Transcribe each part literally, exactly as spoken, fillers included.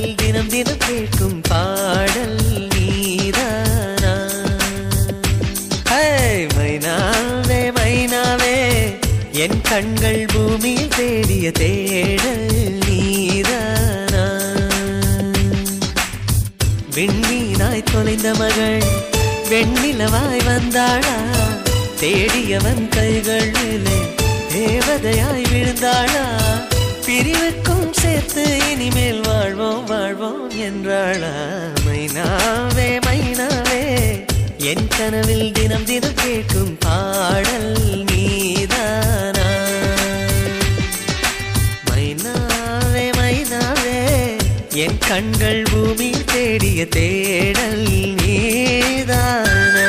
கனவில் தினம் தினம் கேட்கும் பாடல் நீதானா? மைனாவே மைனாவே என் கண்கள் பூமியில் தேடிய தேடல் நீதானா? விண்மீனாய் தொலைந்த மகள் வெண்ணிலவாய் வந்தாளா? தேடியவன் கைகளிலே தேவதையாய் விழுந்தாளா? பிரிவுக்கும் சேர்த்து இனிமேல் வாழ்வோம் வாழ்வோம் என்றாளா? மைனாவே மைனாவே என் கனவில் தினம் தினம் கேட்கும் பாடல் நீதானா? மைனாவே மைனாவே என் கண்கள் பூமியில் தேடிய தேடல் நீதானா?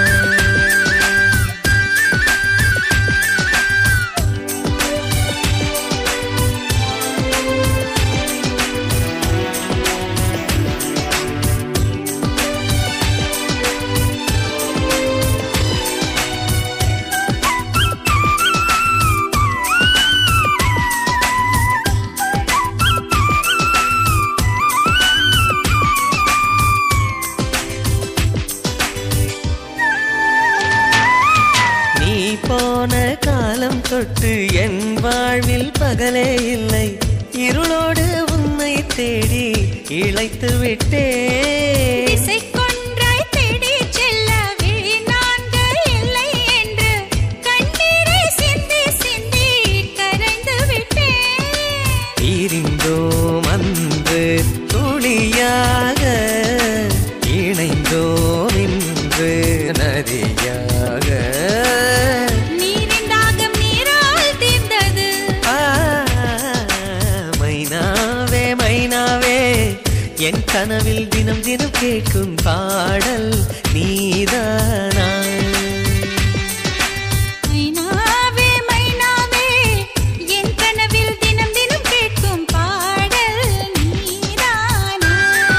போன காலம் தொட்டு என் வாழ்வில் பகலே இல்லை. இருளோடு உன்னை தேடி இழைத்து விட்டேன். இசைக்கொன்றாய் தேடி செல்ல விழி நான்கு இல்லை என்று கண்ணீரை சிந்தி சிந்தி கரைந்து விட்டேன். இருந்தோம் அன்று துளியாக, இணைந்தோம் இன்று நதியாக. என் கனவில் தினம் தினம் கேட்கும் பாடல் நீதானா? மைனாவே மைனாவே என் கனவில் தினம் தினம் கேட்கும் பாடல் நீதானா?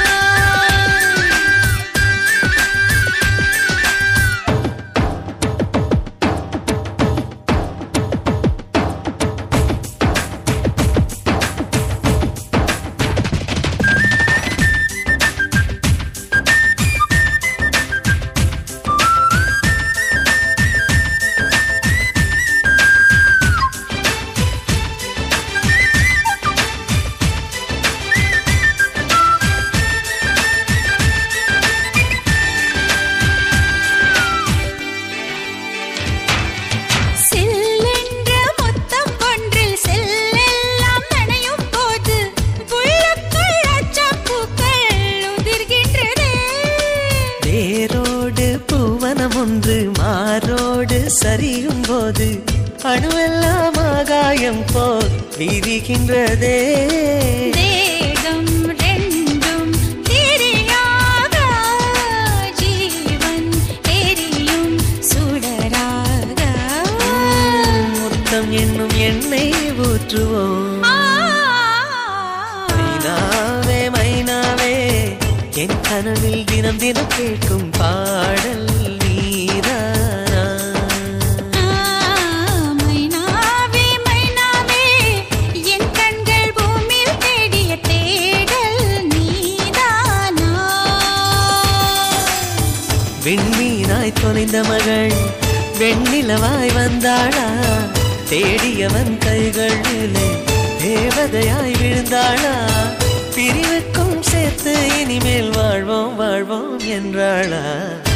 ஒன்று மாரோடு சரியும் போது அணுவெல்லாம் ஆகாயம் போல் விரிகின்றதே. தேகம் ரெண்டும் திரியாக ஜீவன் எரியும் சுடராக. முத்தம் என்னும் எண்ணெய் ஊற்றுவோம். மைனாவே மைனாவே என் கனவில் தினம் தினம் கேட்கும் பாடல் நீதானா? மைனாவே மைனாவே என் கண்கள் பூமியில் தேடிய தேடல் நீதானா? விண்மீனாய் தொலைந்த மகள் வெண்ணிலவாய் வந்தாளா? தேடியவன் கைகளிலே தேவதையாய் விழுந்தாளா? பிரிவுக்கும் சேர்த்து இனிமேல் வாழ்வோம் வாழ்வோம் என்றாளா?